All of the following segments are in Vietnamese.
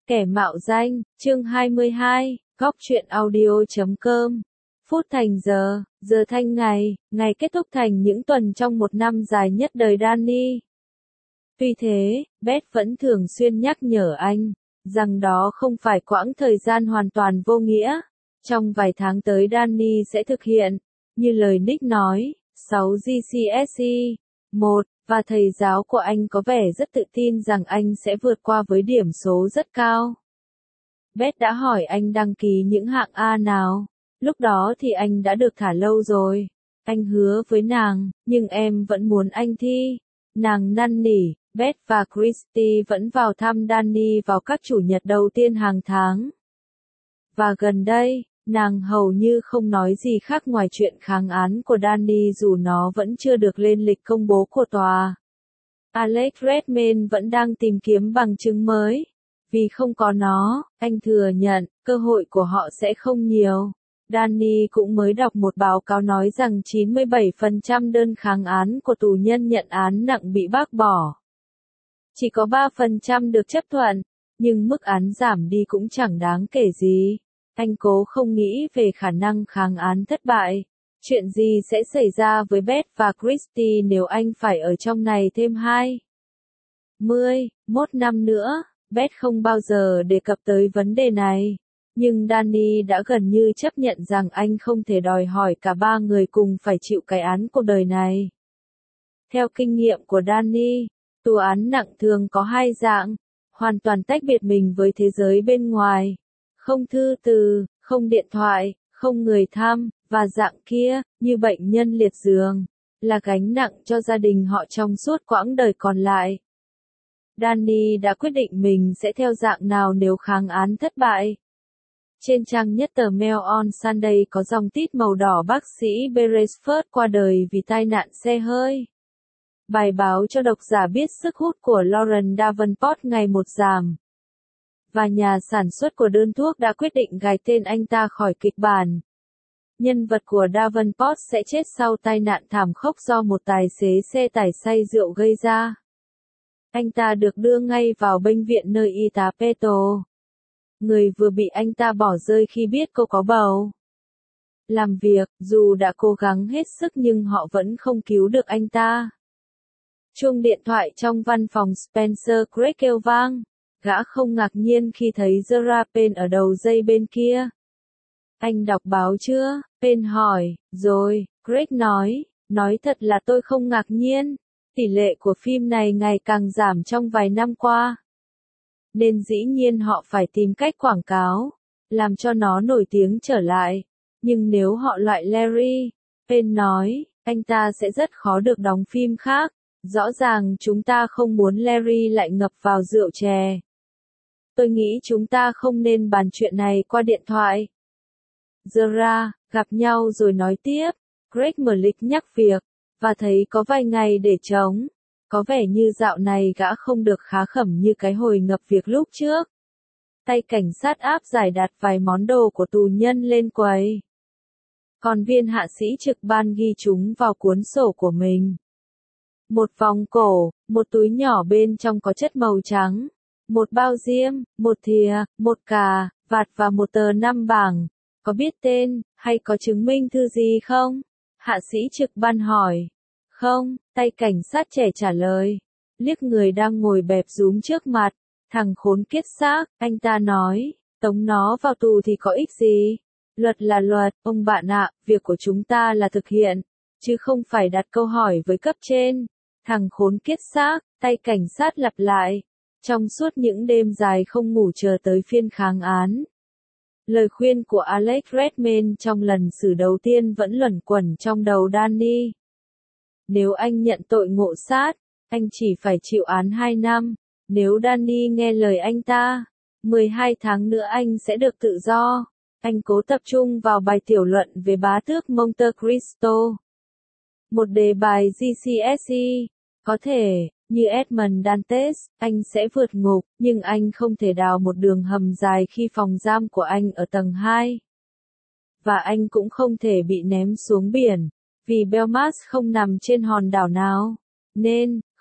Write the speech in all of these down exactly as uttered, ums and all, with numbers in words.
Kẻ mạo danh, chương hai mươi hai, góc truyện audio chấm com. Phút thành giờ, giờ thanh ngày, ngày kết thúc thành những tuần trong một năm dài nhất đời Danny. Tuy thế, Beth vẫn thường xuyên nhắc nhở anh, rằng đó không phải quãng thời gian hoàn toàn vô nghĩa. Trong vài tháng tới Danny sẽ thực hiện, như lời Nick nói, sáu giê xê ét e, một, và thầy giáo của anh có vẻ rất tự tin rằng anh sẽ vượt qua với điểm số rất cao. Beth đã hỏi anh đăng ký những hạng A nào. Lúc đó thì anh đã được thả lâu rồi. Anh hứa với nàng, nhưng em vẫn muốn anh thi. Nàng năn nỉ. Beth và Christy vẫn vào thăm Danny vào các chủ nhật đầu tiên hàng tháng. Và gần đây, nàng hầu như không nói gì khác ngoài chuyện kháng án của Danny dù nó vẫn chưa được lên lịch công bố của tòa. Alex Redmayne vẫn đang tìm kiếm bằng chứng mới. Vì không có nó, anh thừa nhận, cơ hội của họ sẽ không nhiều. Danny cũng mới đọc một báo cáo nói rằng chín mươi bảy phần trăm đơn kháng án của tù nhân nhận án nặng bị bác bỏ. Chỉ có ba phần trăm được chấp thuận, nhưng mức án giảm đi cũng chẳng đáng kể gì. Anh cố không nghĩ về khả năng kháng án thất bại. Chuyện gì sẽ xảy ra với Beth và Christy nếu anh phải ở trong này thêm hai mươi mốt năm nữa? Beth không bao giờ đề cập tới vấn đề này. Nhưng Danny đã gần như chấp nhận rằng anh không thể đòi hỏi cả ba người cùng phải chịu cái án cuộc đời này. Theo kinh nghiệm của Danny, tù án nặng thường có hai dạng, hoàn toàn tách biệt mình với thế giới bên ngoài. Không thư từ, không điện thoại, không người thăm, và dạng kia, như bệnh nhân liệt giường, là gánh nặng cho gia đình họ trong suốt quãng đời còn lại. Danny đã quyết định mình sẽ theo dạng nào nếu kháng án thất bại. Trên trang nhất tờ Mail on Sunday có dòng tít màu đỏ bác sĩ Beresford qua đời vì tai nạn xe hơi. Bài báo cho độc giả biết sức hút của Lauren Davenport ngày một giảm. Và nhà sản xuất của đơn thuốc đã quyết định gạch tên anh ta khỏi kịch bản. Nhân vật của Davenport sẽ chết sau tai nạn thảm khốc do một tài xế xe tải say rượu gây ra. Anh ta được đưa ngay vào bệnh viện nơi y tá Peto, người vừa bị anh ta bỏ rơi khi biết cô có bầu, làm việc. Dù đã cố gắng hết sức nhưng họ vẫn không cứu được anh ta. Chuông điện thoại trong văn phòng Spencer Craig kêu vang. Gã không ngạc nhiên khi thấy Zara Payne ở đầu dây bên kia. Anh đọc báo chưa? Payne hỏi. Rồi, Craig nói. Nói thật là tôi không ngạc nhiên. Tỷ lệ của phim này ngày càng giảm trong vài năm qua. Nên dĩ nhiên họ phải tìm cách quảng cáo, làm cho nó nổi tiếng trở lại. Nhưng nếu họ loại Larry, Payne nói, anh ta sẽ rất khó được đóng phim khác. Rõ ràng chúng ta không muốn Larry lại ngập vào rượu chè. Tôi nghĩ chúng ta không nên bàn chuyện này qua điện thoại. Zara, gặp nhau rồi nói tiếp. Craig Mlick nhắc việc, và thấy có vài ngày để trống. Có vẻ như dạo này gã không được khá khẩm như cái hồi ngập việc lúc trước. Tay cảnh sát áp giải đặt vài món đồ của tù nhân lên quầy. Còn viên hạ sĩ trực ban ghi chúng vào cuốn sổ của mình. Một vòng cổ, một túi nhỏ bên trong có chất màu trắng, một bao diêm, một thìa, một cà, vạt và một tờ năm bảng. Có biết tên, hay có chứng minh thư gì không? Hạ sĩ trực ban hỏi. Không, tay cảnh sát trẻ trả lời. Liếc người đang ngồi bẹp rúm trước mặt. Thằng khốn kiết xác, anh ta nói. Tống nó vào tù thì có ích gì? Luật là luật, ông bạn ạ, việc của chúng ta là thực hiện, chứ không phải đặt câu hỏi với cấp trên. Thằng khốn kiết xác, tay cảnh sát lặp lại. Trong suốt những đêm dài không ngủ chờ tới phiên kháng án. Lời khuyên của Alex Redmayne trong lần xử đầu tiên vẫn luẩn quẩn trong đầu Danny. Nếu anh nhận tội ngộ sát, anh chỉ phải chịu án hai năm. Nếu Danny nghe lời anh ta, mười hai tháng nữa anh sẽ được tự do. Anh cố tập trung vào bài tiểu luận về bá tước Monte Cristo. Một đề bài giê xê ét e. Có thể, như Edmond Dantes, anh sẽ vượt ngục, nhưng anh không thể đào một đường hầm dài khi phòng giam của anh ở tầng hai. Và anh cũng không thể bị ném xuống biển, vì Belmarsh không nằm trên hòn đảo nào. Nên,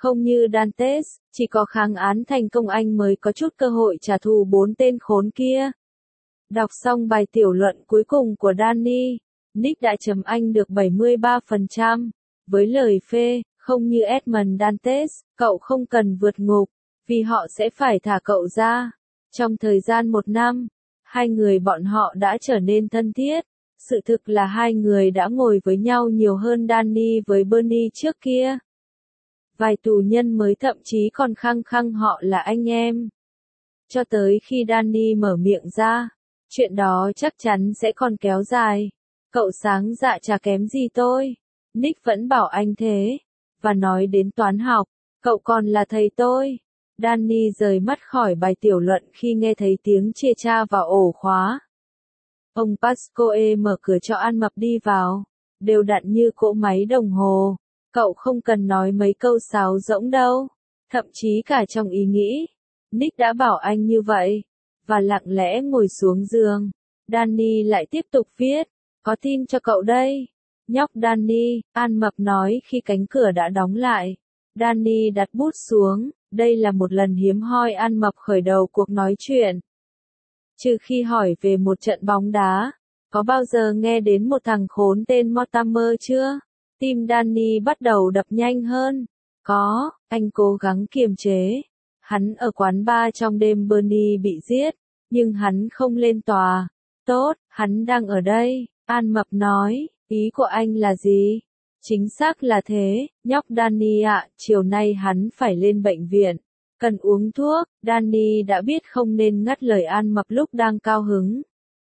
Không như Dantes, chỉ có kháng án thành công anh mới có chút cơ hội trả thù bốn tên khốn kia. Đọc xong bài tiểu luận cuối cùng của Danny, Nick đã chấm anh được bảy mươi ba phần trăm. Với lời phê, không như Edmond Dantes, cậu không cần vượt ngục, vì họ sẽ phải thả cậu ra. Trong thời gian một năm, hai người bọn họ đã trở nên thân thiết. Sự thực là hai người đã ngồi với nhau nhiều hơn Danny với Bernie trước kia. Vài tù nhân mới thậm chí còn khăng khăng họ là anh em. Cho tới khi Danny mở miệng ra, chuyện đó chắc chắn sẽ còn kéo dài. Cậu sáng dạ chả kém gì tôi. Nick vẫn bảo anh thế. Và nói đến toán học, cậu còn là thầy tôi. Danny rời mắt khỏi bài tiểu luận khi nghe thấy tiếng chìa tra vào ổ khóa. Ông Pascoe mở cửa cho An Mập đi vào, đều đặn như cỗ máy đồng hồ. Cậu không cần nói mấy câu sáo rỗng đâu, thậm chí cả trong ý nghĩ. Nick đã bảo anh như vậy, và lặng lẽ ngồi xuống giường. Danny lại tiếp tục viết, có tin cho cậu đây. Nhóc Danny, An Mập nói khi cánh cửa đã đóng lại. Danny đặt bút xuống, đây là một lần hiếm hoi An Mập khởi đầu cuộc nói chuyện. Trừ khi hỏi về một trận bóng đá, có bao giờ nghe đến một thằng khốn tên Mortimer chưa? Tim Danny bắt đầu đập nhanh hơn. Có, anh cố gắng kiềm chế. Hắn ở quán bar trong đêm Bernie bị giết, nhưng hắn không lên tòa. Tốt, hắn đang ở đây, An Mập nói, ý của anh là gì? Chính xác là thế, nhóc Danny ạ, chiều nay hắn phải lên bệnh viện. Cần uống thuốc, Danny đã biết không nên ngắt lời An Mập lúc đang cao hứng.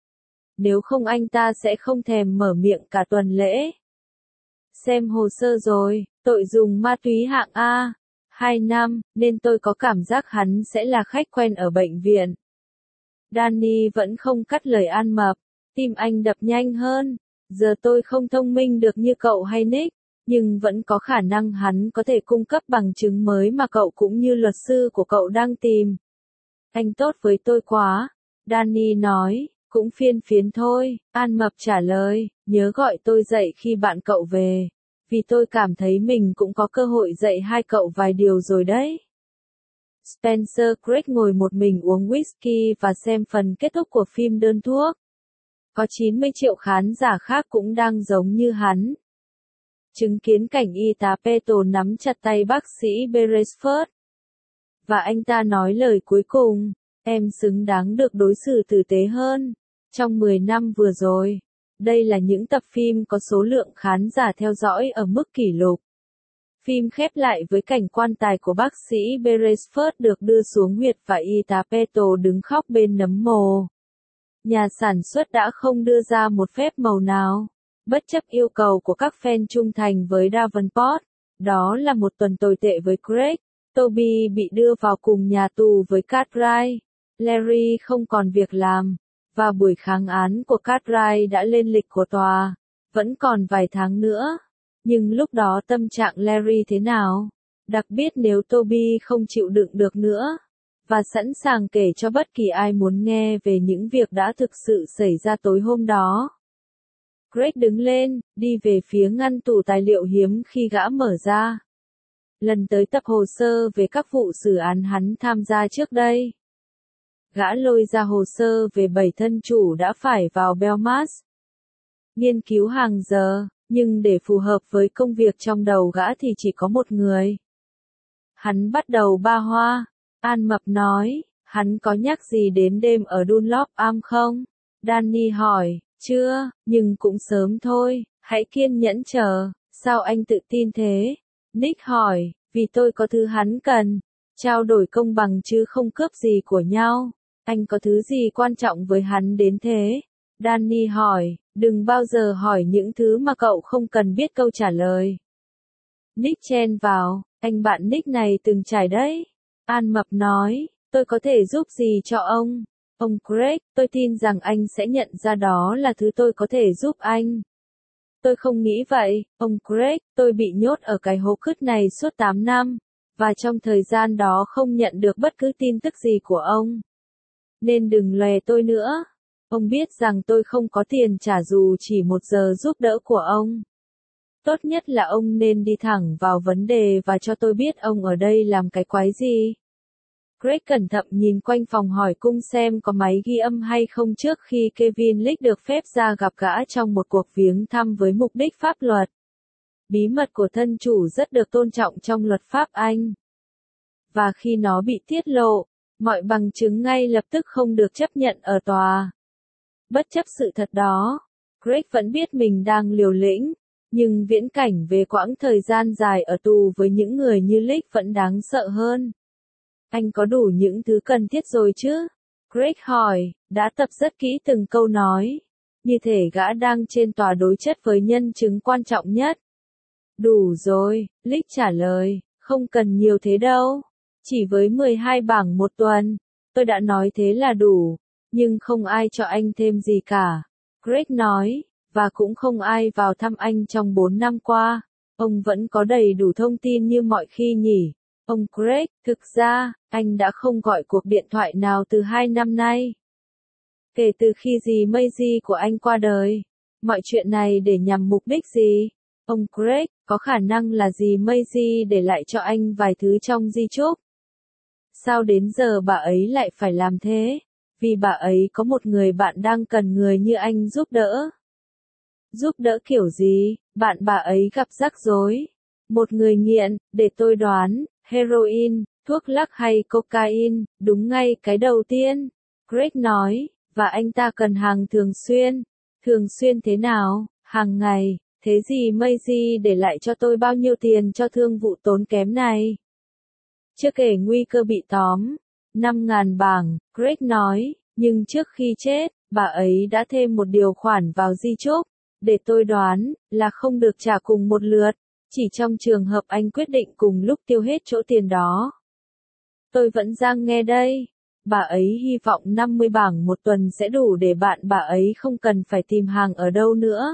Nếu không anh ta sẽ không thèm mở miệng cả tuần lễ. Xem hồ sơ rồi, tội dùng ma túy hạng A, hai năm, nên tôi có cảm giác hắn sẽ là khách quen ở bệnh viện. Danny vẫn không cắt lời An Mập, tim anh đập nhanh hơn. Giờ tôi không thông minh được như cậu hay Nick, nhưng vẫn có khả năng hắn có thể cung cấp bằng chứng mới mà cậu cũng như luật sư của cậu đang tìm. Anh tốt với tôi quá, Danny nói, cũng phiên phiến thôi, An Mập trả lời, nhớ gọi tôi dậy khi bạn cậu về, vì tôi cảm thấy mình cũng có cơ hội dạy hai cậu vài điều rồi đấy. Spencer Craig ngồi một mình uống whisky và xem phần kết thúc của phim Đơn thuốc. Có chín mươi triệu khán giả khác cũng đang giống như hắn. Chứng kiến cảnh y tá Peto nắm chặt tay bác sĩ Beresford. Và anh ta nói lời cuối cùng, em xứng đáng được đối xử tử tế hơn. Trong mười năm vừa rồi, đây là những tập phim có số lượng khán giả theo dõi ở mức kỷ lục. Phim khép lại với cảnh quan tài của bác sĩ Beresford được đưa xuống huyệt và y tá Peto đứng khóc bên nấm mồ. Nhà sản xuất đã không đưa ra một phép màu nào, bất chấp yêu cầu của các fan trung thành với Davenport. Đó là một tuần tồi tệ với Craig. Toby bị đưa vào cùng nhà tù với Cartwright. Larry không còn việc làm, và buổi kháng án của Cartwright đã lên lịch của tòa. Vẫn còn vài tháng nữa. Nhưng lúc đó tâm trạng Larry thế nào? Đặc biệt nếu Toby không chịu đựng được nữa. Và sẵn sàng kể cho bất kỳ ai muốn nghe về những việc đã thực sự xảy ra tối hôm đó. Craig đứng lên, đi về phía ngăn tủ tài liệu hiếm khi gã mở ra. Lần tới tập hồ sơ về các vụ xử án hắn tham gia trước đây. Gã lôi ra hồ sơ về bảy thân chủ đã phải vào Belmarsh. Nghiên cứu hàng giờ, nhưng để phù hợp với công việc trong đầu gã thì chỉ có một người. Hắn bắt đầu ba hoa. An Mập nói, hắn có nhắc gì đến đêm ở Dunlop Am không? Danny hỏi, chưa, nhưng cũng sớm thôi, hãy kiên nhẫn chờ. Sao anh tự tin thế? Nick hỏi, vì tôi có thứ hắn cần. Trao đổi công bằng chứ không cướp gì của nhau. Anh có thứ gì quan trọng với hắn đến thế? Danny hỏi, đừng bao giờ hỏi những thứ mà cậu không cần biết câu trả lời. Nick chen vào, anh bạn Nick này từng trải đấy. An Mập nói, tôi có thể giúp gì cho ông? Ông Craig, tôi tin rằng anh sẽ nhận ra đó là thứ tôi có thể giúp anh. Tôi không nghĩ vậy, ông Craig, tôi bị nhốt ở cái hố cứt này suốt tám năm, và trong thời gian đó không nhận được bất cứ tin tức gì của ông. Nên đừng lòe tôi nữa. Ông biết rằng tôi không có tiền trả dù chỉ một giờ giúp đỡ của ông. Tốt nhất là ông nên đi thẳng vào vấn đề và cho tôi biết ông ở đây làm cái quái gì. Greg cẩn thận nhìn quanh phòng hỏi cung xem có máy ghi âm hay không trước khi Kevin Leake được phép ra gặp gã trong một cuộc viếng thăm với mục đích pháp luật. Bí mật của thân chủ rất được tôn trọng trong luật pháp Anh. Và khi nó bị tiết lộ, mọi bằng chứng ngay lập tức không được chấp nhận ở tòa. Bất chấp sự thật đó, Greg vẫn biết mình đang liều lĩnh, nhưng viễn cảnh về quãng thời gian dài ở tù với những người như Leake vẫn đáng sợ hơn. Anh có đủ những thứ cần thiết rồi chứ? Greg hỏi, đã tập rất kỹ từng câu nói. Như thể gã đang trên tòa đối chất với nhân chứng quan trọng nhất. Đủ rồi, Leake trả lời, không cần nhiều thế đâu. Chỉ với mười hai bảng một tuần, tôi đã nói thế là đủ, nhưng không ai cho anh thêm gì cả. Greg nói, và cũng không ai vào thăm anh trong bốn năm qua. Ông vẫn có đầy đủ thông tin như mọi khi nhỉ? Ông Greg, thực ra, anh đã không gọi cuộc điện thoại nào từ hai năm nay. Kể từ khi dì Maisie của anh qua đời. Mọi chuyện này để nhằm mục đích gì? Ông Greg, có khả năng là dì Maisie để lại cho anh vài thứ trong di chúc. Sao đến giờ bà ấy lại phải làm thế? Vì bà ấy có một người bạn đang cần người như anh giúp đỡ. Giúp đỡ kiểu gì? Bạn bà ấy gặp rắc rối. Một người nghiện, để tôi đoán, heroin, thuốc lắc hay cocaine, đúng ngay cái đầu tiên. Greg nói, và anh ta cần hàng thường xuyên. Thường xuyên thế nào? Hàng ngày. Thế gì Maisie để lại cho tôi bao nhiêu tiền cho thương vụ tốn kém này? Chưa kể nguy cơ bị tóm. năm ngàn bảng, Greg nói, nhưng trước khi chết, bà ấy đã thêm một điều khoản vào di chúc. Để tôi đoán, là không được trả cùng một lượt, chỉ trong trường hợp anh quyết định cùng lúc tiêu hết chỗ tiền đó. Tôi vẫn đang nghe đây. Bà ấy hy vọng năm mươi bảng một tuần sẽ đủ để bạn bà ấy không cần phải tìm hàng ở đâu nữa.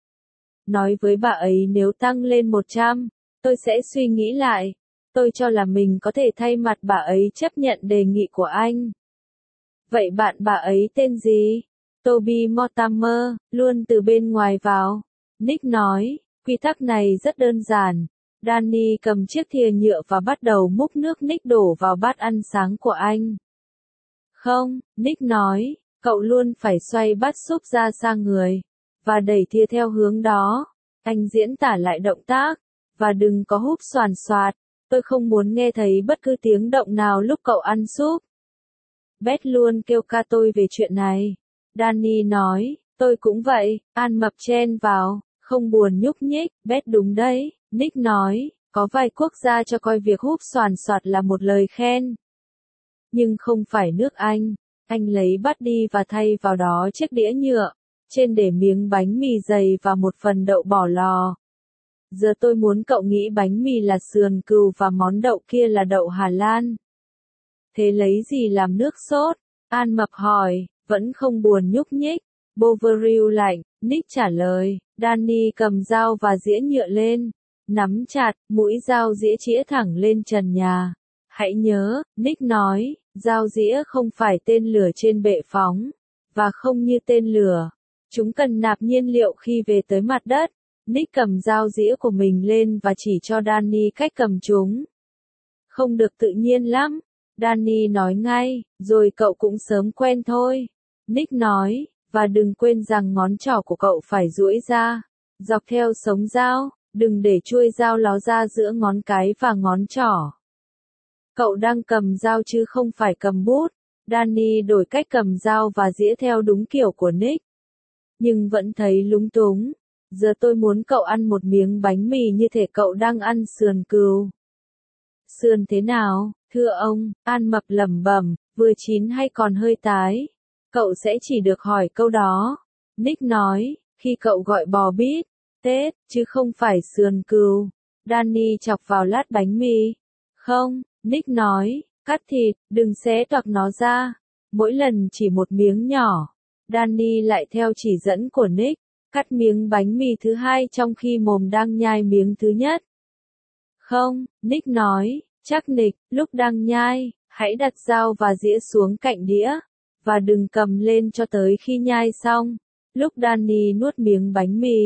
Nói với bà ấy nếu tăng lên một trăm, tôi sẽ suy nghĩ lại. Tôi cho là mình có thể thay mặt bà ấy chấp nhận đề nghị của anh. Vậy bạn bà ấy tên gì? Toby Mortimer, luôn từ bên ngoài vào. Nick nói, quy tắc này rất đơn giản. Danny cầm chiếc thìa nhựa và bắt đầu múc nước Nick đổ vào bát ăn sáng của anh. Không, Nick nói, cậu luôn phải xoay bát súp ra sang người, và đẩy thìa theo hướng đó. Anh diễn tả lại động tác, và đừng có húp xoàn xoạt. Tôi không muốn nghe thấy bất cứ tiếng động nào lúc cậu ăn súp. Beth luôn kêu ca tôi về chuyện này. Danny nói, tôi cũng vậy, An mập chen vào, không buồn nhúc nhích, Beth đúng đấy, Nick nói, có vài quốc gia cho coi việc húp xoàn xoạt là một lời khen. Nhưng không phải nước Anh. Anh lấy bát đi và thay vào đó chiếc đĩa nhựa, trên để miếng bánh mì dày và một phần đậu bỏ lò. Giờ tôi muốn cậu nghĩ bánh mì là sườn cừu và món đậu kia là đậu Hà Lan. Thế lấy gì làm nước sốt? An mập hỏi, vẫn không buồn nhúc nhích. Bovril lạnh, Nick trả lời. Danny cầm dao và dĩa nhựa lên, nắm chặt, mũi dao dĩa chĩa thẳng lên trần nhà. Hãy nhớ, Nick nói, dao dĩa không phải tên lửa trên bệ phóng, và không như tên lửa. Chúng cần nạp nhiên liệu khi về tới mặt đất. Nick cầm dao dĩa của mình lên và chỉ cho Danny cách cầm chúng. Không được tự nhiên lắm. Danny nói ngay, rồi cậu cũng sớm quen thôi. Nick nói, và đừng quên rằng ngón trỏ của cậu phải duỗi ra, dọc theo sống dao, đừng để chuôi dao ló ra giữa ngón cái và ngón trỏ. Cậu đang cầm dao chứ không phải cầm bút. Danny đổi cách cầm dao và dĩa theo đúng kiểu của Nick. Nhưng vẫn thấy lúng túng. Giờ tôi muốn cậu ăn một miếng bánh mì như thể cậu đang ăn sườn cừu. Sườn thế nào, thưa ông? An mập lẩm bẩm, vừa chín hay còn hơi tái? Cậu sẽ chỉ được hỏi câu đó. Nick nói, khi cậu gọi bò bít, tết, chứ không phải sườn cừu. Danny chọc vào lát bánh mì. Không, Nick nói, cắt thịt, đừng xé toạc nó ra. Mỗi lần chỉ một miếng nhỏ. Danny lại theo chỉ dẫn của Nick, cắt miếng bánh mì thứ hai trong khi mồm đang nhai miếng thứ nhất. Không, Nick nói, chắc nịch, lúc đang nhai, hãy đặt dao và dĩa xuống cạnh đĩa, và đừng cầm lên cho tới khi nhai xong. Lúc Danny nuốt miếng bánh mì,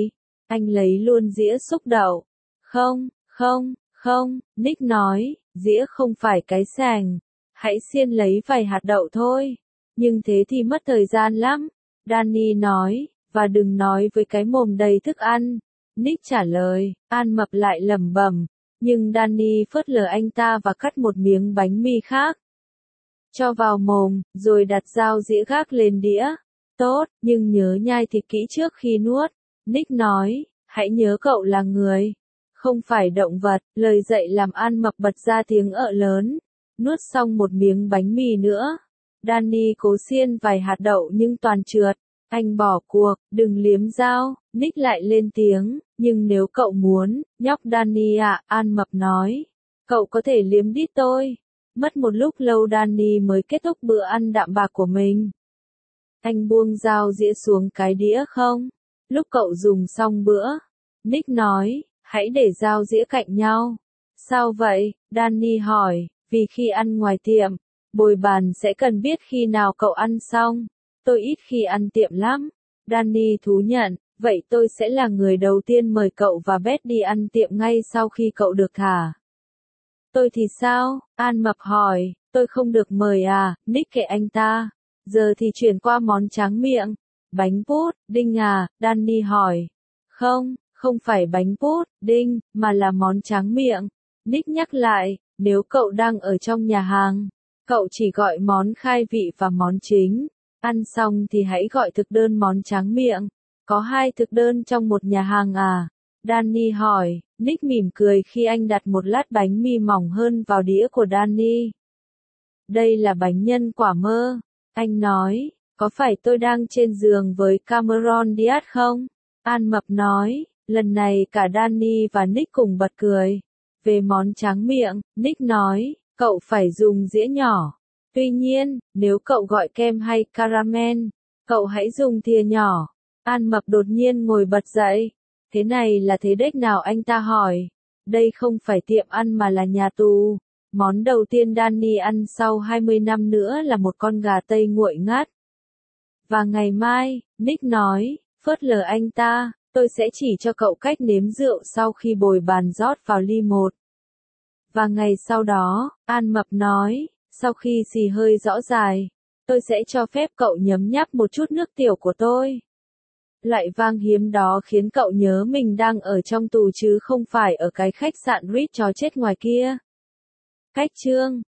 Anh lấy luôn dĩa xúc đậu. Không, không, không, Nick nói, dĩa không phải cái sàng. Hãy xiên lấy vài hạt đậu thôi. Nhưng thế thì mất thời gian lắm. Danny nói, và đừng nói với cái mồm đầy thức ăn. Nick trả lời, An Mập lại lẩm bẩm. Nhưng Danny phớt lờ anh ta và cắt một miếng bánh mì khác. Cho vào mồm, rồi đặt dao dĩa gác lên đĩa. Tốt, nhưng nhớ nhai thịt kỹ trước khi nuốt. Nick nói, hãy nhớ cậu là người, không phải động vật. Lời dạy làm An Mập bật ra tiếng ợ lớn. Nuốt xong một miếng bánh mì nữa. Danny cố xiên vài hạt đậu nhưng toàn trượt. Anh bỏ cuộc, đừng liếm dao. Nick lại lên tiếng, nhưng nếu cậu muốn, nhóc Danny ạ, An Mập nói, cậu có thể liếm đít tôi. Mất một lúc lâu Danny mới kết thúc bữa ăn đạm bạc của mình. Anh buông dao dĩa xuống cái đĩa không? Lúc cậu dùng xong bữa. Nick nói, hãy để dao dĩa cạnh nhau. Sao vậy? Danny hỏi, vì khi ăn ngoài tiệm, bồi bàn sẽ cần biết khi nào cậu ăn xong. Tôi ít khi ăn tiệm lắm. Danny thú nhận, vậy tôi sẽ là người đầu tiên mời cậu và Beth đi ăn tiệm ngay sau khi cậu được thả. Tôi thì sao? An Mập hỏi, tôi không được mời à? Nick kệ anh ta. Giờ thì chuyển qua món tráng miệng. Bánh pudding à? Danny hỏi. Không, không phải bánh pudding, mà là món tráng miệng. Nick nhắc lại, nếu cậu đang ở trong nhà hàng, cậu chỉ gọi món khai vị và món chính. Ăn xong thì hãy gọi thực đơn món tráng miệng. Có hai thực đơn trong một nhà hàng à? Danny hỏi. Nick mỉm cười khi anh đặt một lát bánh mì mỏng hơn vào đĩa của Danny. Đây là bánh nhân quả mơ. Anh nói, có phải tôi đang trên giường với Cameron Diaz không? An Mập nói, lần này cả Danny và Nick cùng bật cười. Về món tráng miệng, Nick nói, cậu phải dùng dĩa nhỏ. Tuy nhiên, nếu cậu gọi kem hay caramel, cậu hãy dùng thìa nhỏ. An Mập đột nhiên ngồi bật dậy. Thế này là thế đếch nào, anh ta hỏi. Đây không phải tiệm ăn mà là nhà tù. Món đầu tiên Danny ăn sau hai mươi năm nữa là một con gà tây nguội ngắt. Và ngày mai, Nick nói, phớt lờ anh ta, tôi sẽ chỉ cho cậu cách nếm rượu sau khi bồi bàn rót vào ly một. Và ngày sau đó, An Mập nói, sau khi xì hơi rõ dài, tôi sẽ cho phép cậu nhấm nháp một chút nước tiểu của tôi. Loại vang hiếm đó khiến cậu nhớ mình đang ở trong tù chứ không phải ở cái khách sạn Ritz chó chết ngoài kia. Cách chương